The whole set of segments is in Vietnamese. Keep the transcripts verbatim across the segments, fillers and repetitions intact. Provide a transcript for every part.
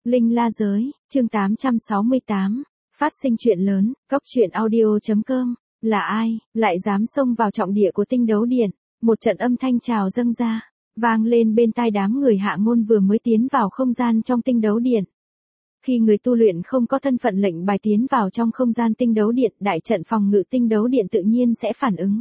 Linh La Giới, chương tám trăm sáu mươi tám, phát sinh chuyện lớn, cốc truyện audio.com, là ai, lại dám xông vào trọng địa của tinh đấu điện, một trận âm thanh trào dâng ra, vang lên bên tai đám người Hạ Ngôn vừa mới tiến vào không gian trong tinh đấu điện. Khi người tu luyện không có thân phận lệnh bài tiến vào trong không gian tinh đấu điện, đại trận phòng ngự tinh đấu điện tự nhiên sẽ phản ứng.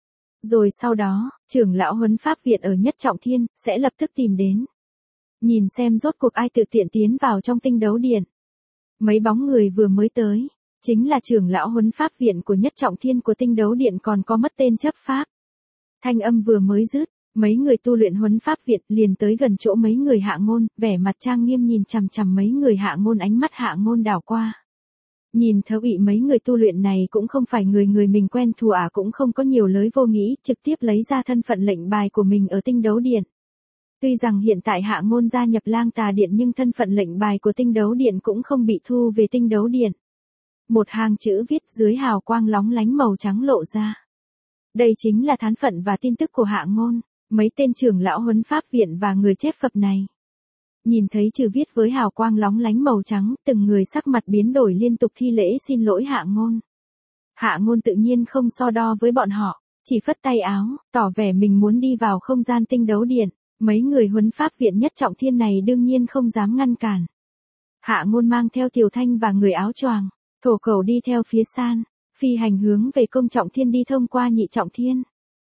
Rồi sau đó, trưởng lão huấn pháp viện ở Nhất Trọng Thiên, sẽ lập tức tìm đến. Nhìn xem rốt cuộc ai tự tiện tiến vào trong tinh đấu điện. Mấy bóng người vừa mới tới, chính là trưởng lão huấn pháp viện của Nhất Trọng Thiên của tinh đấu điện còn có mất tên chấp pháp. Thanh âm vừa mới dứt, mấy người tu luyện huấn pháp viện liền tới gần chỗ mấy người Hạ Ngôn, vẻ mặt trang nghiêm nhìn chằm chằm mấy người Hạ Ngôn, ánh mắt Hạ Ngôn đảo qua. Nhìn thấu bị mấy người tu luyện này cũng không phải người người mình quen thù à, cũng không có nhiều lời vô nghĩ, trực tiếp lấy ra thân phận lệnh bài của mình ở tinh đấu điện. Tuy rằng hiện tại Hạ Ngôn gia nhập Lang Tà Điện nhưng thân phận lệnh bài của tinh đấu điện cũng không bị thu về tinh đấu điện. Một hàng chữ viết dưới hào quang lóng lánh màu trắng lộ ra. Đây chính là thán phận và tin tức của Hạ Ngôn, mấy tên trưởng lão huấn pháp viện và người chép Phật này. Nhìn thấy chữ viết với hào quang lóng lánh màu trắng, từng người sắc mặt biến đổi liên tục thi lễ xin lỗi Hạ Ngôn. Hạ Ngôn tự nhiên không so đo với bọn họ, chỉ phất tay áo, tỏ vẻ mình muốn đi vào không gian tinh đấu điện. Mấy người huấn pháp viện Nhất Trọng Thiên này đương nhiên không dám ngăn cản. Hạ Ngôn mang theo Tiểu Thanh và người áo choàng, Thổ Cẩu đi theo phía san, phi hành hướng về Công Trọng Thiên đi thông qua Nhị Trọng Thiên.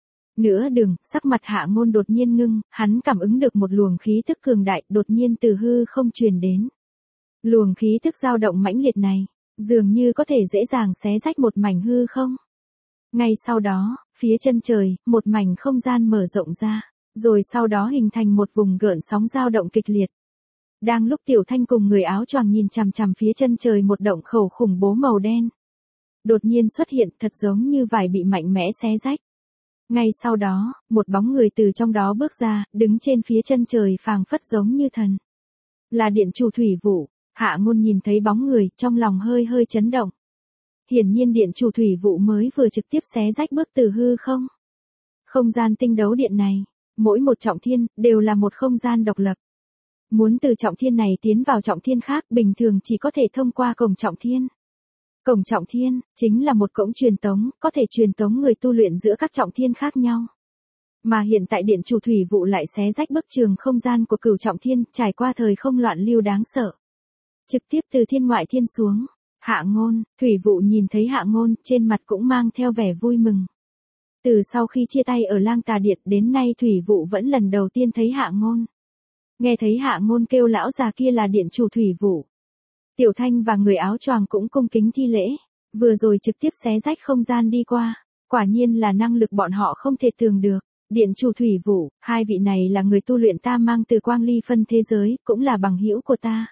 Nửa đường, sắc mặt Hạ Ngôn đột nhiên ngưng, hắn cảm ứng được một luồng khí thức cường đại đột nhiên từ hư không truyền đến. Luồng khí thức dao động mãnh liệt này, dường như có thể dễ dàng xé rách một mảnh hư không. Ngay sau đó, phía chân trời, một mảnh không gian mở rộng ra. Rồi sau đó hình thành một vùng gợn sóng dao động kịch liệt. Đang lúc Tiểu Thanh cùng người áo choàng nhìn chằm chằm phía chân trời, một động khẩu khủng bố màu đen đột nhiên xuất hiện, thật giống như vải bị mạnh mẽ xé rách. Ngay sau đó, một bóng người từ trong đó bước ra, đứng trên phía chân trời phảng phất giống như thần. Là Điện Chủ Thủy Vũ. Hạ Ngôn nhìn thấy bóng người, trong lòng hơi hơi chấn động. Hiển nhiên Điện Chủ Thủy Vũ mới vừa trực tiếp xé rách bước từ hư không. Không gian tinh đấu điện này, mỗi một trọng thiên, đều là một không gian độc lập. Muốn từ trọng thiên này tiến vào trọng thiên khác, bình thường chỉ có thể thông qua cổng trọng thiên. Cổng trọng thiên, chính là một cổng truyền tống, có thể truyền tống người tu luyện giữa các trọng thiên khác nhau. Mà hiện tại Điện Chủ Thủy Vũ lại xé rách bức trường không gian của cửu trọng thiên, trải qua thời không loạn lưu đáng sợ. Trực tiếp từ thiên ngoại thiên xuống. Hạ Ngôn, Thủy Vũ nhìn thấy Hạ Ngôn, trên mặt cũng mang theo vẻ vui mừng. Từ sau khi chia tay ở Lang Tà Điện đến nay Thủy Vũ vẫn lần đầu tiên thấy Hạ Ngôn. Nghe thấy Hạ Ngôn kêu lão già kia là Điện Chủ Thủy Vũ. Tiểu Thanh và người áo choàng cũng cung kính thi lễ, vừa rồi trực tiếp xé rách không gian đi qua, quả nhiên là năng lực bọn họ không thể tưởng được. Điện Chủ Thủy Vũ, hai vị này là người tu luyện ta mang từ Quang Ly phân thế giới, cũng là bằng hữu của ta.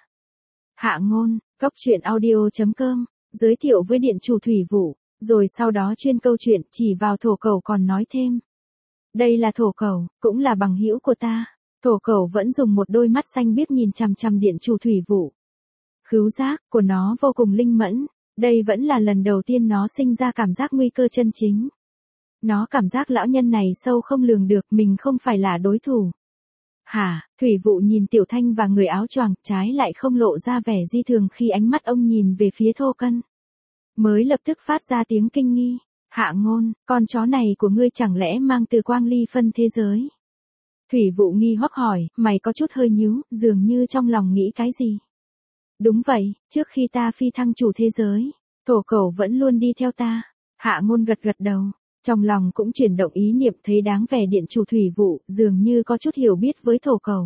Hạ Ngôn, cốc truyện audio.com, giới thiệu với Điện Chủ Thủy Vũ. Rồi sau đó chuyên câu chuyện chỉ vào Thổ Cẩu còn nói thêm. Đây là Thổ Cẩu, cũng là bằng hữu của ta. Thổ Cẩu vẫn dùng một đôi mắt xanh biếc nhìn chằm chằm Điện Chủ Thủy Vũ. Khứu giác của nó vô cùng linh mẫn, đây vẫn là lần đầu tiên nó sinh ra cảm giác nguy cơ chân chính. Nó cảm giác lão nhân này sâu không lường được, mình không phải là đối thủ. Hả, Thủy Vũ nhìn Tiểu Thanh và người áo choàng, trái lại không lộ ra vẻ di thường khi ánh mắt ông nhìn về phía Thô Cân. Mới lập tức phát ra tiếng kinh nghi. Hạ Ngôn, con chó này của ngươi chẳng lẽ mang từ Quang Ly phân thế giới? Thủy Vũ nghi hoặc hỏi, mày có chút hơi nhíu, dường như trong lòng nghĩ cái gì? Đúng vậy, trước khi ta phi thăng chủ thế giới, Thổ Cẩu vẫn luôn đi theo ta. Hạ Ngôn gật gật đầu, trong lòng cũng chuyển động ý niệm, thấy đáng vẻ Điện Chủ Thủy Vũ dường như có chút hiểu biết với Thổ Cẩu.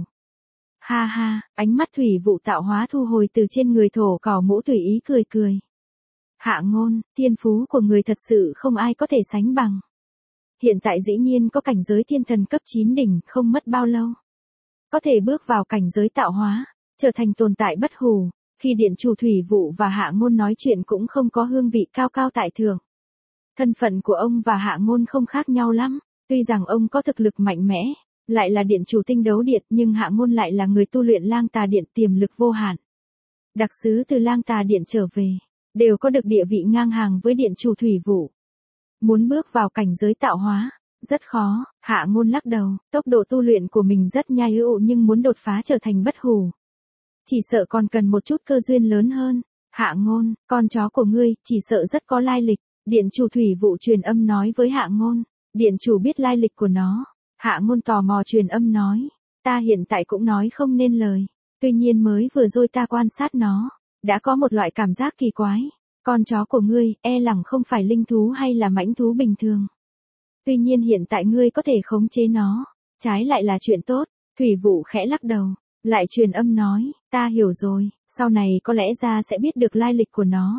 Ha ha, ánh mắt Thủy Vũ tạo hóa thu hồi từ trên người Thổ Cẩu, mũ tùy ý cười cười. Hạ Ngôn, thiên phú của người thật sự không ai có thể sánh bằng. Hiện tại dĩ nhiên có cảnh giới thiên thần cấp chín đỉnh, không mất bao lâu. Có thể bước vào cảnh giới tạo hóa, trở thành tồn tại bất hủ. Khi Điện Chủ Thủy Vũ và Hạ Ngôn nói chuyện cũng không có hương vị cao cao tại thượng. Thân phận của ông và Hạ Ngôn không khác nhau lắm. Tuy rằng ông có thực lực mạnh mẽ, lại là Điện Chủ tinh đấu điện, nhưng Hạ Ngôn lại là người tu luyện Lang Tà Điện tiềm lực vô hạn. Đặc sứ từ Lang Tà Điện trở về, đều có được địa vị ngang hàng với Điện Chủ Thủy Vũ. Muốn bước vào cảnh giới tạo hóa, rất khó. Hạ Ngôn lắc đầu, tốc độ tu luyện của mình rất nhanh ưu nhưng muốn đột phá trở thành bất hủ. chỉ sợ còn cần một chút cơ duyên lớn hơn. Hạ Ngôn, con chó của ngươi, chỉ sợ rất có lai lịch. Điện chủ thủy vụ truyền âm nói với Hạ Ngôn. Điện chủ biết lai lịch của nó. Hạ Ngôn tò mò truyền âm nói. Ta hiện tại cũng nói không nên lời. Tuy nhiên mới vừa rồi ta quan sát nó. Đã có một loại cảm giác kỳ quái. Con chó của ngươi, e lẳng không phải linh thú hay là mãnh thú bình thường. Tuy nhiên hiện tại ngươi có thể khống chế nó. Trái lại là chuyện tốt. Thủy vụ khẽ lắc đầu. Lại truyền âm nói, ta hiểu rồi, sau này có lẽ ra sẽ biết được lai lịch của nó.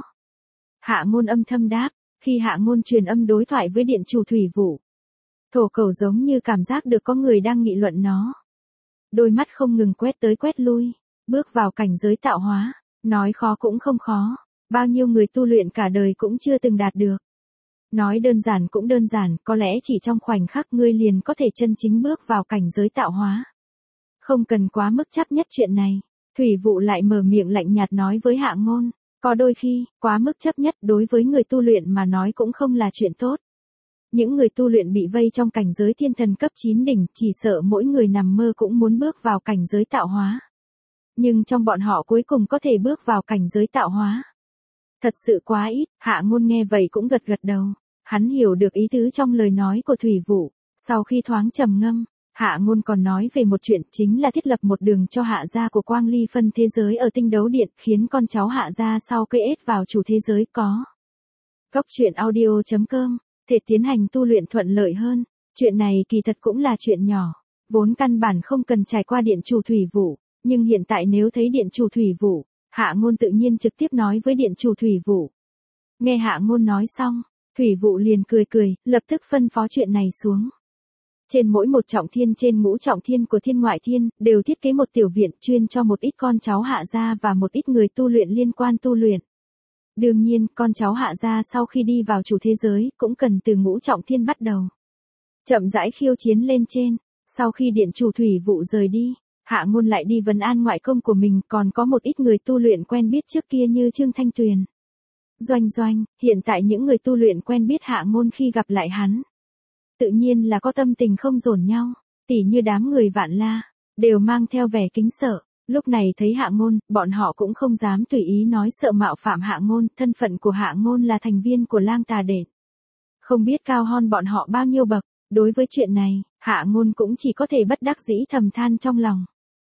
Hạ Ngôn âm thầm đáp, khi Hạ Ngôn truyền âm đối thoại với điện chủ thủy vụ. Thổ Cẩu giống như cảm giác được có người đang nghị luận nó. Đôi mắt không ngừng quét tới quét lui, bước vào cảnh giới tạo hóa, nói khó cũng không khó, bao nhiêu người tu luyện cả đời cũng chưa từng đạt được. Nói đơn giản cũng đơn giản, có lẽ chỉ trong khoảnh khắc ngươi liền có thể chân chính bước vào cảnh giới tạo hóa. Không cần quá mức chấp nhất chuyện này. Thủy vụ lại mở miệng lạnh nhạt nói với Hạ Ngôn. Có đôi khi, quá mức chấp nhất đối với người tu luyện mà nói cũng không là chuyện tốt. Những người tu luyện bị vây trong cảnh giới thiên thần cấp chín đỉnh, chỉ sợ mỗi người nằm mơ cũng muốn bước vào cảnh giới tạo hóa. Nhưng trong bọn họ cuối cùng có thể bước vào cảnh giới tạo hóa. Thật sự quá ít. Hạ Ngôn nghe vậy cũng gật gật đầu. Hắn hiểu được ý tứ trong lời nói của Thủy vụ. Sau khi thoáng trầm ngâm, Hạ Ngôn còn nói về một chuyện, chính là thiết lập một đường cho Hạ gia của Quang Ly phân thế giới ở tinh đấu điện, khiến con cháu Hạ gia sau cây ết vào chủ thế giới có. Cốc truyện audio chấm com, thể tiến hành tu luyện thuận lợi hơn. Chuyện này kỳ thật cũng là chuyện nhỏ, vốn căn bản không cần trải qua điện chủ thủy vụ, nhưng hiện tại nếu thấy điện chủ thủy vụ, Hạ Ngôn tự nhiên trực tiếp nói với điện chủ thủy vụ. Nghe Hạ Ngôn nói xong, thủy vụ liền cười cười, lập tức phân phó chuyện này xuống. Trên mỗi một trọng thiên trên ngũ trọng thiên của thiên ngoại thiên, đều thiết kế một tiểu viện chuyên cho một ít con cháu Hạ gia và một ít người tu luyện liên quan tu luyện. Đương nhiên, con cháu Hạ gia sau khi đi vào chủ thế giới, cũng cần từ ngũ trọng thiên bắt đầu. Chậm rãi khiêu chiến lên trên, sau khi điện chủ thủy vụ rời đi, Hạ Ngôn lại đi vấn an ngoại công của mình, còn có một ít người tu luyện quen biết trước kia như Trương Thanh Tuyền. Doanh Doanh, hiện tại những người tu luyện quen biết Hạ Ngôn khi gặp lại hắn. Tự nhiên là có tâm tình không dồn nhau, tỉ như đám người Vạn La, đều mang theo vẻ kính sợ, lúc này thấy Hạ Ngôn, bọn họ cũng không dám tùy ý nói sợ mạo phạm Hạ Ngôn, thân phận của Hạ Ngôn là thành viên của Lang Tà Đền. Không biết cao hơn bọn họ bao nhiêu bậc, đối với chuyện này, Hạ Ngôn cũng chỉ có thể bất đắc dĩ thầm than trong lòng.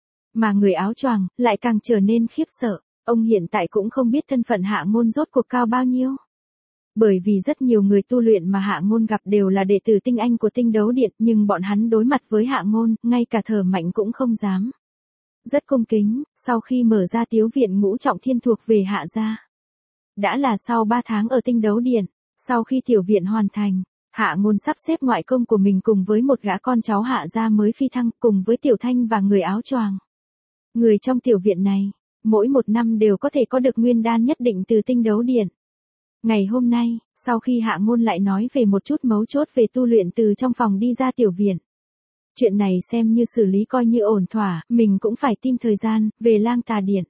Mà người áo choàng lại càng trở nên khiếp sợ, ông hiện tại cũng không biết thân phận Hạ Ngôn rốt cuộc cao bao nhiêu. Bởi vì rất nhiều người tu luyện mà Hạ Ngôn gặp đều là đệ tử tinh anh của tinh đấu điện, nhưng bọn hắn đối mặt với Hạ Ngôn, ngay cả thở mạnh cũng không dám. Rất cung kính, sau khi mở ra tiếu viện ngũ trọng thiên thuộc về Hạ gia. Đã là sau ba tháng ở tinh đấu điện, sau khi tiểu viện hoàn thành, Hạ Ngôn sắp xếp ngoại công của mình cùng với một gã con cháu Hạ gia mới phi thăng, cùng với Tiểu Thanh và người áo choàng. Người trong tiểu viện này, mỗi một năm đều có thể có được nguyên đan nhất định từ tinh đấu điện. Ngày hôm nay, sau khi Hạ Ngôn lại nói về một chút mấu chốt về tu luyện từ trong phòng đi ra tiểu viện. Chuyện này xem như xử lý coi như ổn thỏa, mình cũng phải tìm thời gian, về Lang Tà Điện.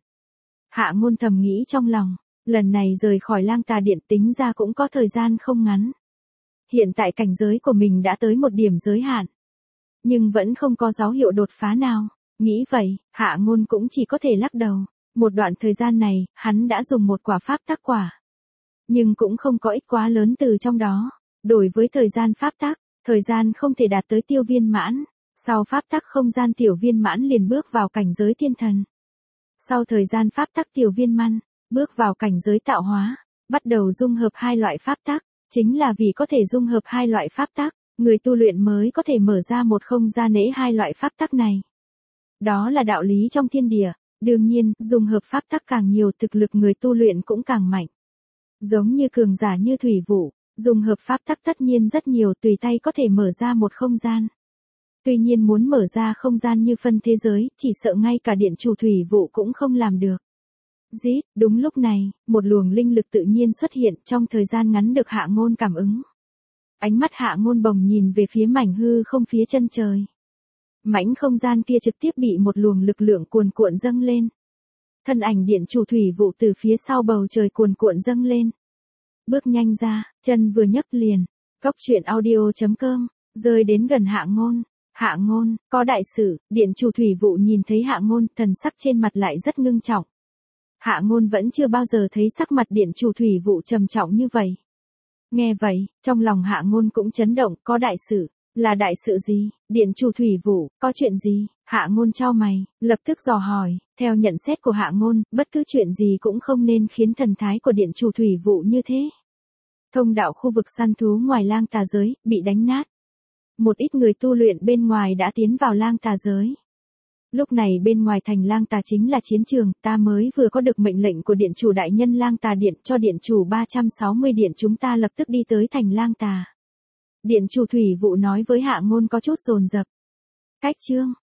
Hạ Ngôn thầm nghĩ trong lòng, lần này rời khỏi Lang Tà Điện tính ra cũng có thời gian không ngắn. Hiện tại cảnh giới của mình đã tới một điểm giới hạn, nhưng vẫn không có dấu hiệu đột phá nào. Nghĩ vậy, Hạ Ngôn cũng chỉ có thể lắc đầu. Một đoạn thời gian này, hắn đã dùng một quả pháp tắc quả. Nhưng cũng không có ích quá lớn từ trong đó. Đổi với thời gian pháp tắc, thời gian không thể đạt tới tiêu viên mãn. Sau pháp tắc không gian tiểu viên mãn liền bước vào cảnh giới thiên thần. Sau thời gian pháp tắc tiểu viên mãn, bước vào cảnh giới tạo hóa, bắt đầu dung hợp hai loại pháp tắc. Chính là vì có thể dung hợp hai loại pháp tắc, người tu luyện mới có thể mở ra một không gian nễ hai loại pháp tắc này. Đó là đạo lý trong thiên địa. Đương nhiên, dung hợp pháp tắc càng nhiều, thực lực người tu luyện cũng càng mạnh. Giống như cường giả như thủy vụ, dung hợp pháp tắc tất nhiên rất nhiều, tùy tay có thể mở ra một không gian. Tuy nhiên muốn mở ra không gian như phân thế giới, chỉ sợ ngay cả điện chủ thủy vụ cũng không làm được. Dít, đúng lúc này, một luồng linh lực tự nhiên xuất hiện, trong thời gian ngắn được Hạ Ngôn cảm ứng. Ánh mắt Hạ Ngôn bồng nhìn về phía mảnh hư không phía chân trời. Mảnh không gian kia trực tiếp bị một luồng lực lượng cuồn cuộn dâng lên. Thân ảnh điện chủ thủy vụ từ phía sau bầu trời cuồn cuộn dâng lên. Bước nhanh ra, chân vừa nhấc liền, cốc truyện audio chấm com, rơi đến gần Hạ Ngôn. Hạ Ngôn, có đại sự. Điện chủ thủy vụ nhìn thấy Hạ Ngôn, thần sắc trên mặt lại rất ngưng trọng. Hạ Ngôn vẫn chưa bao giờ thấy sắc mặt điện chủ thủy vụ trầm trọng như vậy. Nghe vậy, trong lòng Hạ Ngôn cũng chấn động, có đại sự. Là đại sự gì? Điện chủ thủy vụ, có chuyện gì? Hạ Ngôn chau mày, lập tức dò hỏi. Theo nhận xét của Hạ Ngôn, bất cứ chuyện gì cũng không nên khiến thần thái của điện chủ thủy vụ như thế. Thông đạo khu vực săn thú ngoài lang tà giới, bị đánh nát. Một ít người tu luyện bên ngoài đã tiến vào lang tà giới. Lúc này bên ngoài thành lang tà chính là chiến trường, ta mới vừa có được mệnh lệnh của điện chủ đại nhân lang tà điện cho điện chủ ba trăm sáu mươi điện chúng ta lập tức đi tới thành lang tà. Điện chủ thủy vụ nói với Hạ Ngôn có chút dồn dập. Cách chương,